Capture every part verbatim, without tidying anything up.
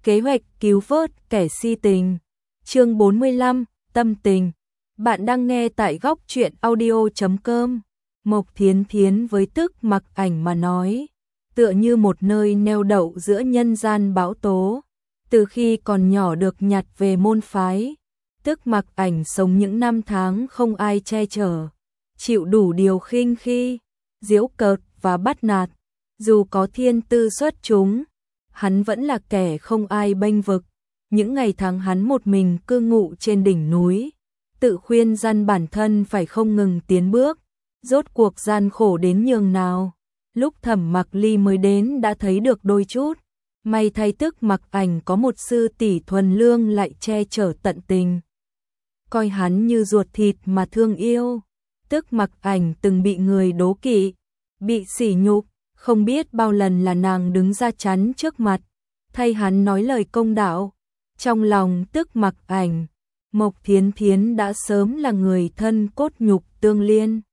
Kế hoạch cứu vớt kẻ si tình. Chương bốn mươi lăm, tâm tình. Bạn đang nghe tại góc truyện audio chấm com. Mộc Thiến Thiến với Tức Mặc Ảnh mà nói, tựa như một nơi neo đậu giữa nhân gian bão tố. Từ khi còn nhỏ được nhặt về môn phái, Tức Mặc Ảnh sống những năm tháng không ai che chở, chịu đủ điều khinh khi, giễu cợt và bắt nạt. Dù có thiên tư xuất chúng, hắn vẫn là kẻ không ai bênh vực. Những ngày tháng hắn một mình cư ngụ trên đỉnh núi, tự khuyên răn bản thân phải không ngừng tiến bước. Rốt cuộc gian khổ đến nhường nào, lúc Thẩm Mặc Ly mới đến đã thấy được đôi chút. May thay Tức Mặc Ảnh có một sư tỷ thuần lương lại che chở tận tình, coi hắn như ruột thịt mà thương yêu. Tức Mặc Ảnh từng bị người đố kỵ, bị sỉ nhục, không biết bao lần là nàng đứng ra chắn trước mặt, thay hắn nói lời công đạo. Trong lòng Tức Mặc Ảnh, Mộc Thiến Thiến đã sớm là người thân cốt nhục tương liên.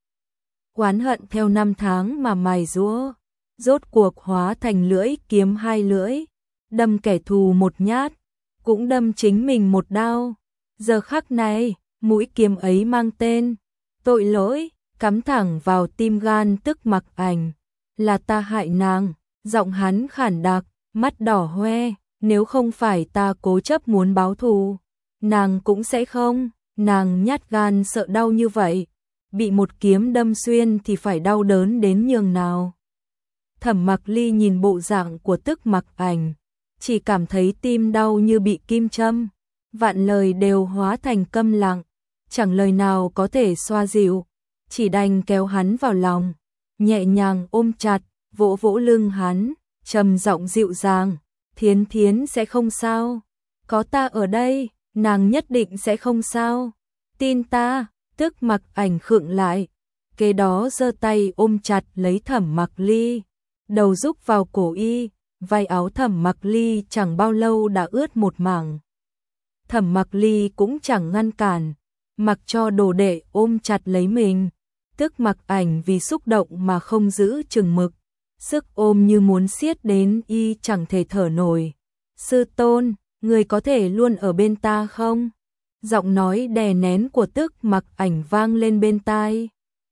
Oán hận theo năm tháng mà mài giũa, rốt cuộc hóa thành lưỡi kiếm hai lưỡi, đâm kẻ thù một nhát, cũng đâm chính mình một đao. Giờ khắc này, mũi kiếm ấy mang tên tội lỗi, cắm thẳng vào tim gan Tức Mặc Ảnh. Là ta hại nàng, giọng hắn khản đặc, mắt đỏ hoe, nếu không phải ta cố chấp muốn báo thù, nàng cũng sẽ không. Nàng nhát gan sợ đau như vậy, bị một kiếm đâm xuyên thì phải đau đớn đến nhường nào. Thẩm Mặc Ly nhìn bộ dạng của Tức Mặc Ảnh, chỉ cảm thấy tim đau như bị kim châm, vạn lời đều hóa thành câm lặng, chẳng lời nào có thể xoa dịu, chỉ đành kéo hắn vào lòng, nhẹ nhàng ôm chặt, vỗ vỗ lưng hắn, trầm giọng dịu dàng, Thiến Thiến sẽ không sao, có ta ở đây, nàng nhất định sẽ không sao, tin ta. Tức Mặc Ảnh khựng lại, kế đó giơ tay ôm chặt lấy Thẩm Mặc Ly, đầu rúc vào cổ y, vai áo Thẩm Mặc Ly chẳng bao lâu đã ướt một mảng. Thẩm Mặc Ly cũng chẳng ngăn cản, mặc cho đồ đệ ôm chặt lấy mình. Tức Mặc Ảnh vì xúc động mà không giữ chừng mực, sức ôm như muốn siết đến y chẳng thể thở nổi. Sư tôn, người có thể luôn ở bên ta không? Giọng nói đè nén của Tức Mặc Ảnh vang lên bên tai.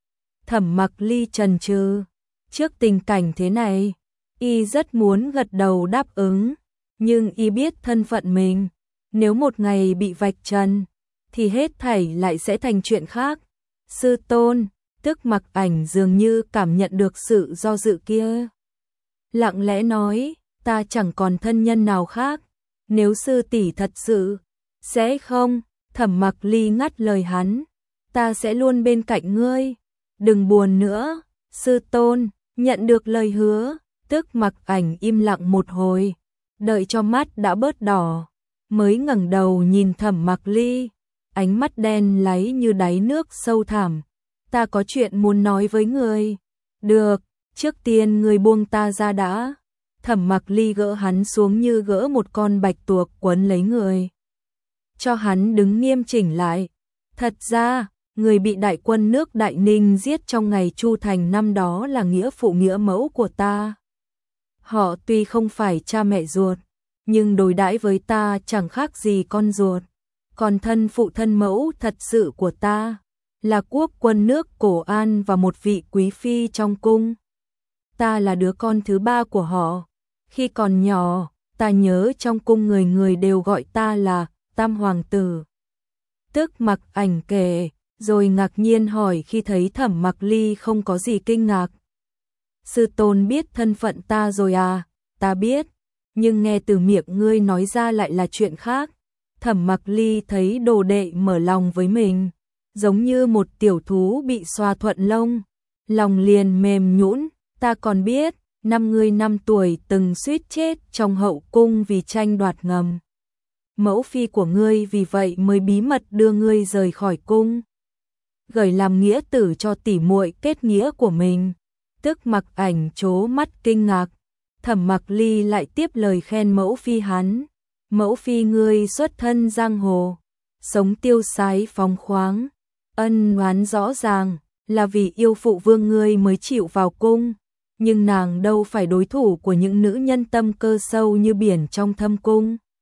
Thẩm Mặc Ly chần chừ, trước tình cảnh thế này, y rất muốn gật đầu đáp ứng, nhưng y biết thân phận mình, nếu một ngày bị vạch trần, thì hết thảy lại sẽ thành chuyện khác. Sư tôn, Tức Mặc Ảnh dường như cảm nhận được sự do dự kia, lặng lẽ nói, ta chẳng còn thân nhân nào khác, nếu sư tỷ thật sự sẽ không. Thẩm Mặc Ly ngắt lời hắn, ta sẽ luôn bên cạnh ngươi, đừng buồn nữa. Sư tôn, nhận được lời hứa. Tức Mặc Ảnh im lặng một hồi, đợi cho mắt đã bớt đỏ, mới ngẩng đầu nhìn Thẩm Mặc Ly, ánh mắt đen láy như đáy nước sâu thẳm. Ta có chuyện muốn nói với người. Được, trước tiên người buông ta ra đã. Thẩm Mặc Ly gỡ hắn xuống như gỡ một con bạch tuộc quấn lấy người, cho hắn đứng nghiêm chỉnh lại. Thật ra, người bị đại quân nước Đại Ninh giết trong ngày Chu Thành năm đó là nghĩa phụ nghĩa mẫu của ta. Họ tuy không phải cha mẹ ruột, nhưng đối đãi với ta chẳng khác gì con ruột. Còn thân phụ thân mẫu thật sự của ta là quốc quân nước Cổ An và một vị quý phi trong cung. Ta là đứa con thứ ba của họ. Khi còn nhỏ, ta nhớ trong cung người người đều gọi ta là Tam Hoàng Tử. Tức Mặc Ảnh kể, rồi ngạc nhiên hỏi khi thấy Thẩm Mặc Ly không có gì kinh ngạc. Sư tôn biết thân phận ta rồi à? Ta biết, nhưng nghe từ miệng ngươi nói ra lại là chuyện khác. Thẩm Mặc Ly thấy đồ đệ mở lòng với mình, giống như một tiểu thú bị xoa thuận lông, lòng liền mềm nhũn. Ta còn biết, năm ngươi năm tuổi từng suýt chết trong hậu cung vì tranh đoạt ngầm. Mẫu phi của ngươi vì vậy mới bí mật đưa ngươi rời khỏi cung, gửi làm nghĩa tử cho tỷ muội kết nghĩa của mình. Tức Mặc Ảnh trố mắt kinh ngạc. Thẩm Mặc Ly lại tiếp lời khen mẫu phi hắn. Mẫu phi ngươi xuất thân giang hồ, sống tiêu sái phóng khoáng, ân oán rõ ràng, là vì yêu phụ vương ngươi mới chịu vào cung, nhưng nàng đâu phải đối thủ của những nữ nhân tâm cơ sâu như biển trong thâm cung.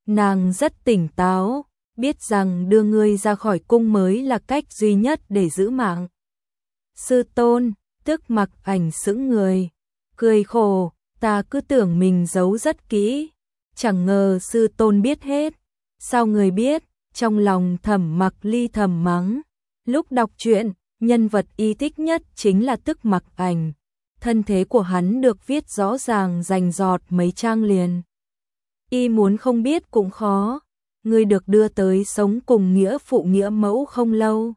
Nàng rất tỉnh táo, biết rằng đưa ngươi ra khỏi cung mới là cách duy nhất để giữ mạng. Sư tôn, Tức Mặc Ảnh sững người, cười khổ, ta cứ tưởng mình giấu rất kỹ, chẳng ngờ sư tôn biết hết. Sao người biết? Trong lòng Thẩm Mặc Ly thầm mắng. Lúc đọc truyện, nhân vật y thích nhất chính là Tức Mặc Ảnh. Thân thế của hắn được viết rõ ràng rành rọt mấy trang liền. Y muốn không biết cũng khó. Ngươi được đưa tới sống cùng nghĩa phụ nghĩa mẫu không lâu.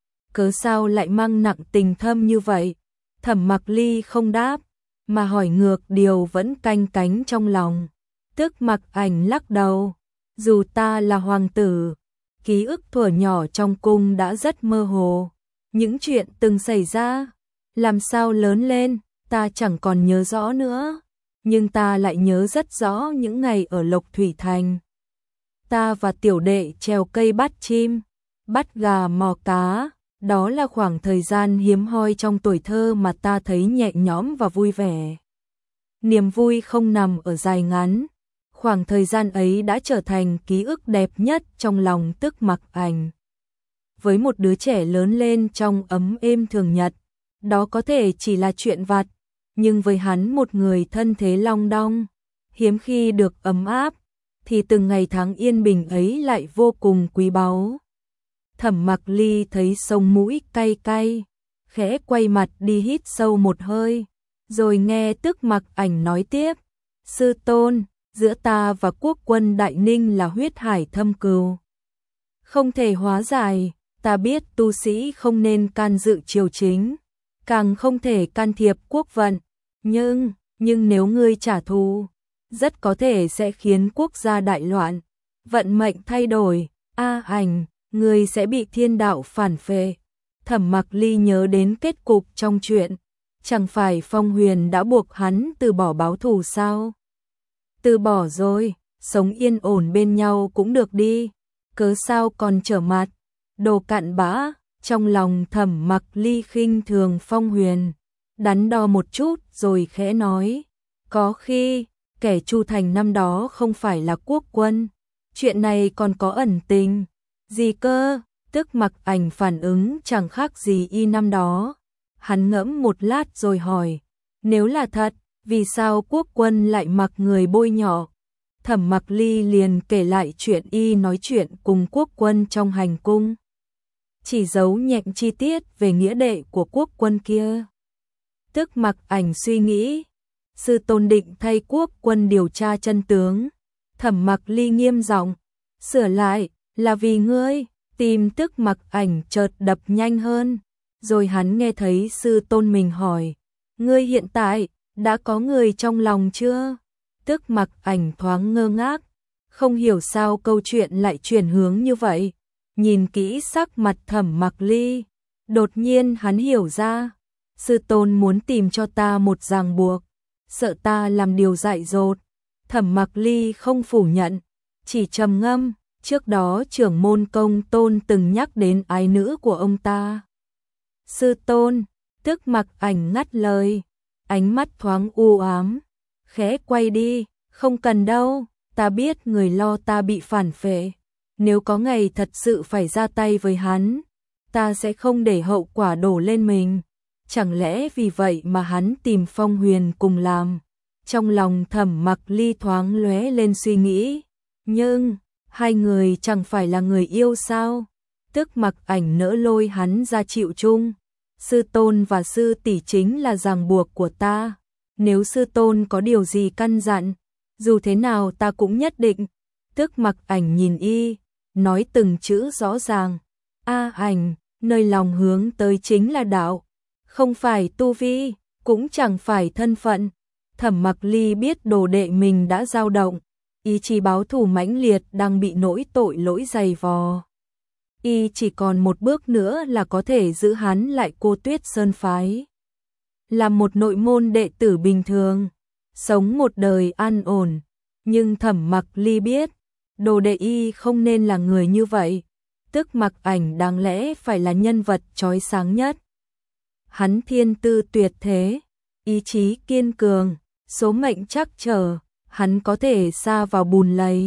Cớ sao lại mang nặng tình thâm như vậy? Thẩm Mặc Ly không đáp, mà hỏi ngược điều vẫn canh cánh trong lòng. Tức Mặc Ảnh lắc đầu. Dù ta là hoàng tử, ký ức thuở nhỏ trong cung đã rất mơ hồ. Những chuyện từng xảy ra, làm sao lớn lên, ta chẳng còn nhớ rõ nữa. Nhưng ta lại nhớ rất rõ những ngày ở Lộc Thủy Thành. Ta và tiểu đệ trèo cây bắt chim, bắt gà mò cá. Đó là khoảng thời gian hiếm hoi trong tuổi thơ mà ta thấy nhẹ nhõm và vui vẻ. Niềm vui không nằm ở dài ngắn. Khoảng thời gian ấy đã trở thành ký ức đẹp nhất trong lòng Tức Mặc Ảnh. Với một đứa trẻ lớn lên trong ấm êm thường nhật, đó có thể chỉ là chuyện vặt, nhưng với hắn một người thân thế long đong, hiếm khi được ấm áp, thì từng ngày tháng yên bình ấy lại vô cùng quý báu. Thẩm Mặc Ly thấy sống mũi cay cay, khẽ quay mặt đi hít sâu một hơi, rồi nghe Tức Mặc Ảnh nói tiếp, sư tôn, giữa ta và quốc quân Đại Ninh là huyết hải thâm cừu. Không thể hóa giải, ta biết tu sĩ không nên can dự triều chính, càng không thể can thiệp quốc vận, nhưng, nhưng nếu ngươi trả thù, rất có thể sẽ khiến quốc gia đại loạn, vận mệnh thay đổi, A Ảnh, ngươi sẽ bị thiên đạo phản phệ. Thẩm Mặc Ly nhớ đến kết cục trong chuyện, chẳng phải Phong Huyền đã buộc hắn từ bỏ báo thù sao? Từ bỏ rồi, sống yên ổn bên nhau cũng được đi, cớ sao còn trở mặt, đồ cặn bã. Trong lòng Thẩm Mặc Ly khinh thường Phong Huyền, đắn đo một chút rồi khẽ nói, có khi, kẻ Chu Thành năm đó không phải là quốc quân, chuyện này còn có ẩn tình. Gì cơ? Tức Mặc Ảnh phản ứng chẳng khác gì y năm đó. Hắn ngẫm một lát rồi hỏi, nếu là thật, vì sao quốc quân lại mặc người bôi nhọ? Thẩm Mặc Ly liền kể lại chuyện y nói chuyện cùng quốc quân trong hành cung, chỉ giấu nhẹm chi tiết về nghĩa đệ của quốc quân kia. Tức Mặc Ảnh suy nghĩ, sư tôn định thay quốc quân điều tra chân tướng. Thẩm Mặc Ly nghiêm giọng, sửa lại, là vì ngươi. Tim Tức Mặc Ảnh chợt đập nhanh hơn, rồi hắn nghe thấy sư tôn mình hỏi, ngươi hiện tại đã có người trong lòng chưa? Tức Mặc Ảnh thoáng ngơ ngác, không hiểu sao câu chuyện lại chuyển hướng như vậy. Nhìn kỹ sắc mặt Thẩm Mặc Ly, đột nhiên hắn hiểu ra, sư tôn muốn tìm cho ta một ràng buộc, sợ ta làm điều dại dột. Thẩm Mặc Ly không phủ nhận, chỉ trầm ngâm, trước đó trưởng môn Công Tôn từng nhắc đến ái nữ của ông ta. Sư tôn, Tức Mặc Ảnh ngắt lời, ánh mắt thoáng u ám, khẽ quay đi, không cần đâu, ta biết người lo ta bị phản phệ. Nếu có ngày thật sự phải ra tay với hắn, ta sẽ không để hậu quả đổ lên mình. Chẳng lẽ vì vậy mà hắn tìm Phong Huyền cùng làm? Trong lòng Thẩm Mặc Ly thoáng lóe lên suy nghĩ, nhưng hai người chẳng phải là người yêu sao? Tức Mặc Ảnh nỡ lôi hắn ra chịu chung. Sư tôn và sư tỷ chính là ràng buộc của ta. Nếu sư tôn có điều gì căn dặn, dù thế nào ta cũng nhất định. Tức Mặc Ảnh nhìn y, nói từng chữ rõ ràng. A Ảnh, nơi lòng hướng tới chính là đạo, không phải tu vi, cũng chẳng phải thân phận. Thẩm Mặc Ly biết đồ đệ mình đã dao động, ý chí báo thù mãnh liệt đang bị nỗi tội lỗi dày vò. Y chỉ còn một bước nữa là có thể giữ hắn lại Cô Tuyết Sơn phái. Làm một nội môn đệ tử bình thường, sống một đời an ổn, nhưng Thẩm Mặc Ly biết, đồ đệ y không nên là người như vậy. Tức Mặc Ảnh đáng lẽ phải là nhân vật chói sáng nhất. Hắn thiên tư tuyệt thế, ý chí kiên cường, số mệnh trắc trở, hắn có thể sa vào bùn lầy,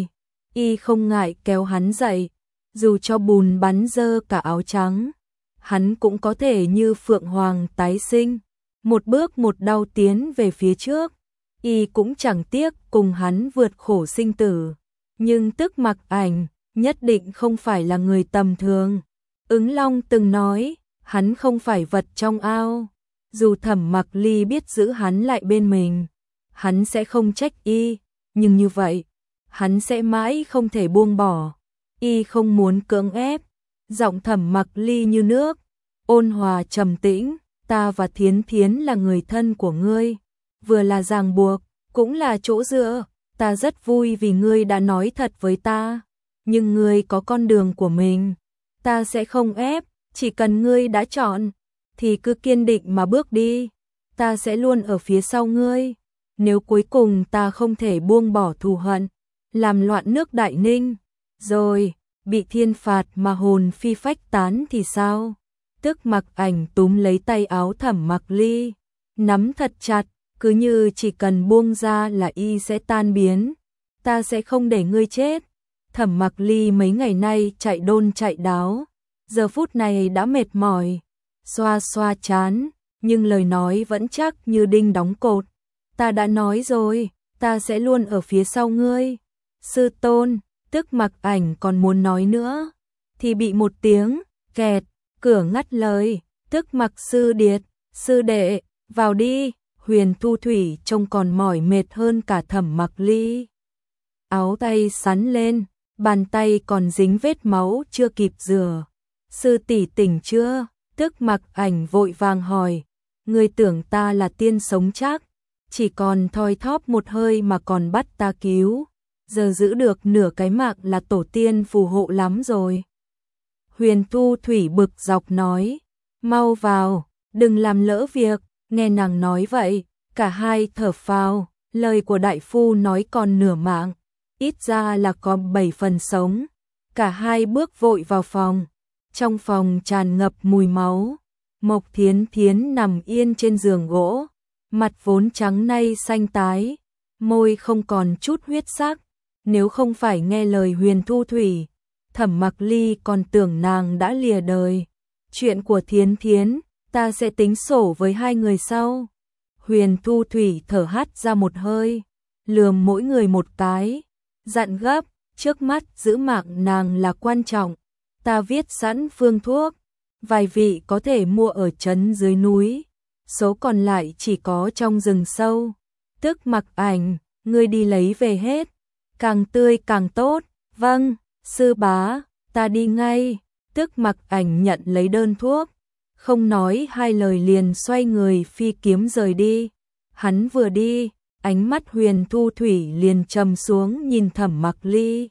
Y không ngại kéo hắn dậy, dù cho bùn bắn dơ cả áo trắng, hắn cũng có thể như phượng hoàng tái sinh, một bước một đau tiến về phía trước. Y cũng chẳng tiếc cùng hắn vượt khổ sinh tử, nhưng Tức Mặc Ảnh nhất định không phải là người tầm thường. Ứng Long từng nói, hắn không phải vật trong ao, dù Thẩm Mặc Ly biết giữ hắn lại bên mình, hắn sẽ không trách Y, nhưng như vậy, hắn sẽ mãi không thể buông bỏ. Y không muốn cưỡng ép, giọng Thẩm Mặc Ly như nước, ôn hòa trầm tĩnh, ta và Thiến Thiến là người thân của ngươi, vừa là ràng buộc, cũng là chỗ dựa, ta rất vui vì ngươi đã nói thật với ta, nhưng ngươi có con đường của mình, ta sẽ không ép, chỉ cần ngươi đã chọn, thì cứ kiên định mà bước đi, ta sẽ luôn ở phía sau ngươi, nếu cuối cùng ta không thể buông bỏ thù hận, làm loạn nước Đại Ninh, rồi, bị thiên phạt mà hồn phi phách tán thì sao? Tức Mặc Ảnh túm lấy tay áo Thẩm Mặc Ly, nắm thật chặt, cứ như chỉ cần buông ra là Y sẽ tan biến, ta sẽ không để ngươi chết. Thẩm Mặc Ly mấy ngày nay chạy đôn chạy đáo, giờ phút này đã mệt mỏi, xoa xoa chán, nhưng lời nói vẫn chắc như đinh đóng cột. Ta đã nói rồi, ta sẽ luôn ở phía sau ngươi. Sư tôn, Tức Mặc Ảnh còn muốn nói nữa, thì bị một tiếng kẹt, cửa ngắt lời. Tức Mặc sư điệt, sư đệ, vào đi. Huyền Thu Thủy trông còn mỏi mệt hơn cả Thẩm Mặc Ly. Áo tay sắn lên, bàn tay còn dính vết máu chưa kịp rửa. Sư tỷ tỉnh chưa? Tức Mặc Ảnh vội vàng hỏi. Ngươi tưởng ta là tiên sống chắc, chỉ còn thoi thóp một hơi mà còn bắt ta cứu, giờ giữ được nửa cái mạng là tổ tiên phù hộ lắm rồi. Huyền Thu Thủy bực dọc nói, mau vào, đừng làm lỡ việc. Nghe nàng nói vậy, cả hai thở phào, lời của đại phu nói còn nửa mạng, ít ra là có bảy phần sống. Cả hai bước vội vào phòng, trong phòng tràn ngập mùi máu. Mộc Thiến Thiến nằm yên trên giường gỗ, mặt vốn trắng nay xanh tái, môi không còn chút huyết sắc. Nếu không phải nghe lời Huyền Thu Thủy, Thẩm Mặc Ly còn tưởng nàng đã lìa đời. Chuyện của Thiến Thiến, ta sẽ tính sổ với hai người sau. Huyền Thu Thủy thở hắt ra một hơi, lườm mỗi người một cái, dặn gấp, trước mắt giữ mạng nàng là quan trọng. Ta viết sẵn phương thuốc, vài vị có thể mua ở trấn dưới núi, số còn lại chỉ có trong rừng sâu. Tức Mặc Ảnh, ngươi đi lấy về hết, càng tươi càng tốt. Vâng, sư bá, ta đi ngay. Tức Mặc Ảnh nhận lấy đơn thuốc, không nói hai lời liền xoay người phi kiếm rời đi. Hắn vừa đi, ánh mắt Huyền Thu Thủy liền trầm xuống nhìn Thẩm Mặc Ly.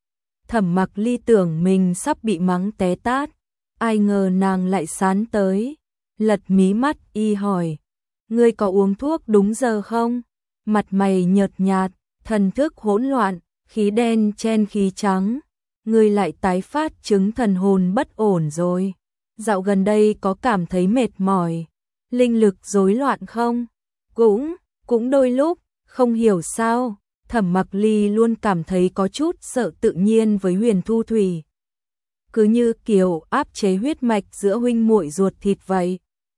Thẩm Mặc Ly tưởng mình sắp bị mắng té tát, ai ngờ nàng lại sán tới, lật mí mắt y hỏi, ngươi có uống thuốc đúng giờ không? Mặt mày nhợt nhạt, thần thức hỗn loạn, khí đen chen khí trắng, ngươi lại tái phát chứng thần hồn bất ổn rồi. Dạo gần đây có cảm thấy mệt mỏi, linh lực rối loạn không? Cũng, cũng đôi lúc, không hiểu sao, Thẩm Mặc Ly luôn cảm thấy có chút sợ tự nhiên với Huyền Thu Thủy. Cứ như kiểu áp chế huyết mạch giữa huynh muội ruột thịt vậy.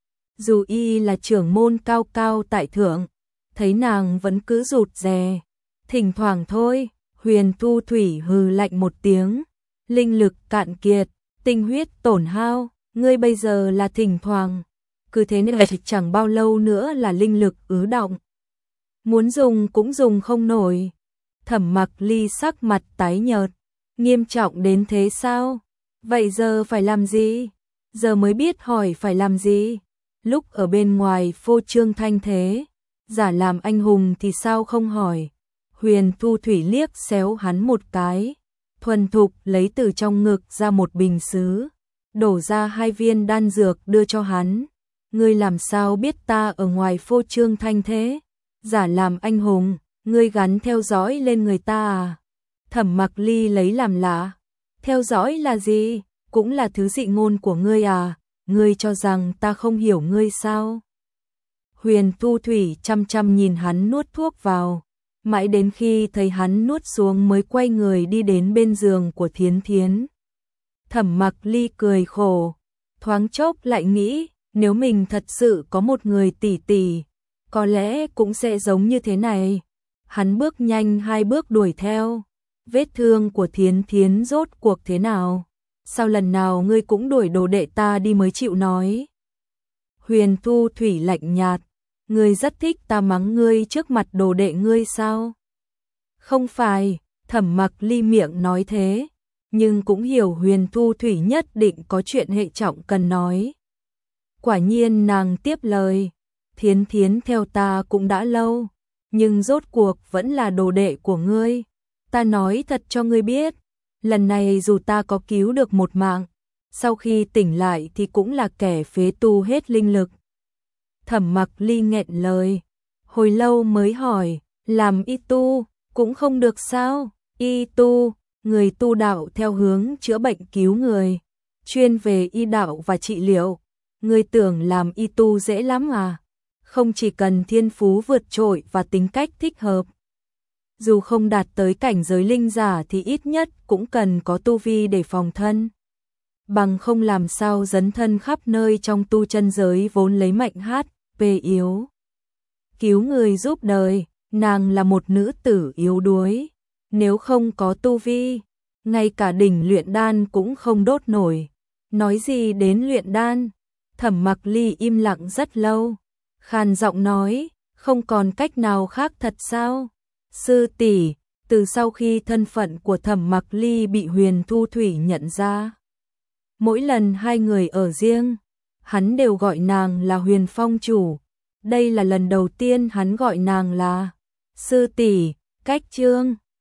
Dù y là trưởng môn cao cao tại thượng, thấy nàng vẫn cứ rụt rè. Thỉnh thoảng thôi, Huyền Thu Thủy hừ lạnh một tiếng, linh lực cạn kiệt, tinh huyết tổn hao. Ngươi bây giờ là thỉnh thoảng, cứ thế này chẳng bao lâu nữa là linh lực ứ động. Muốn dùng cũng dùng không nổi. Thẩm Mặc Ly sắc mặt tái nhợt, nghiêm trọng đến thế sao? Vậy giờ phải làm gì? Giờ mới biết hỏi phải làm gì? Lúc ở bên ngoài phô trương thanh thế, giả làm anh hùng thì sao không hỏi? Huyền Thu Thủy liếc xéo hắn một cái, thuần thục lấy từ trong ngực ra một bình sứ, đổ ra hai viên đan dược đưa cho hắn. Ngươi làm sao biết ta ở ngoài phô trương thanh thế? Giả làm anh hùng, ngươi gắn theo dõi lên người ta à? Thẩm Mặc Ly lấy làm lạ. Theo dõi là gì? Cũng là thứ dị ngôn của ngươi à? Ngươi cho rằng ta không hiểu ngươi sao? Huyền Thu Thủy chăm chăm nhìn hắn nuốt thuốc vào, mãi đến khi thấy hắn nuốt xuống mới quay người đi đến bên giường của Thiến Thiến. Thẩm Mặc Ly cười khổ, thoáng chốc lại nghĩ, nếu mình thật sự có một người tỷ tỷ, có lẽ cũng sẽ giống như thế này. Hắn bước nhanh hai bước đuổi theo. Vết thương của Thiến Thiến rốt cuộc thế nào? Sao lần nào ngươi cũng đuổi đồ đệ ta đi mới chịu nói? Huyền Thu Thủy lạnh nhạt, ngươi rất thích ta mắng ngươi trước mặt đồ đệ ngươi sao? Không phải, Thẩm Mặc Ly miệng nói thế, nhưng cũng hiểu Huyền Thu Thủy nhất định có chuyện hệ trọng cần nói. Quả nhiên nàng tiếp lời, Thiến Thiến theo ta cũng đã lâu, nhưng rốt cuộc vẫn là đồ đệ của ngươi. Ta nói thật cho ngươi biết, lần này dù ta có cứu được một mạng, sau khi tỉnh lại thì cũng là kẻ phế tu hết linh lực. Thẩm Mặc Ly nghẹn lời, hồi lâu mới hỏi, làm y tu cũng không được sao? Y tu, người tu đạo theo hướng chữa bệnh cứu người, chuyên về y đạo và trị liệu. Ngươi tưởng làm y tu dễ lắm à? Không chỉ cần thiên phú vượt trội và tính cách thích hợp. Dù không đạt tới cảnh giới linh giả thì ít nhất cũng cần có tu vi để phòng thân. Bằng không làm sao dấn thân khắp nơi trong tu chân giới vốn lấy mệnh hát pê yếu. Cứu người giúp đời, nàng là một nữ tử yếu đuối. Nếu không có tu vi, ngay cả đỉnh luyện đan cũng không đốt nổi. Nói gì đến luyện đan? Thẩm Mặc Ly im lặng rất lâu, khàn giọng nói, không còn cách nào khác thật sao? Sư tỷ, từ sau khi thân phận của Thẩm Mặc Ly bị Huyền Thu Thủy nhận ra, mỗi lần hai người ở riêng, hắn đều gọi nàng là Huyền Phong chủ. Đây là lần đầu tiên hắn gọi nàng là sư tỷ. Cách chương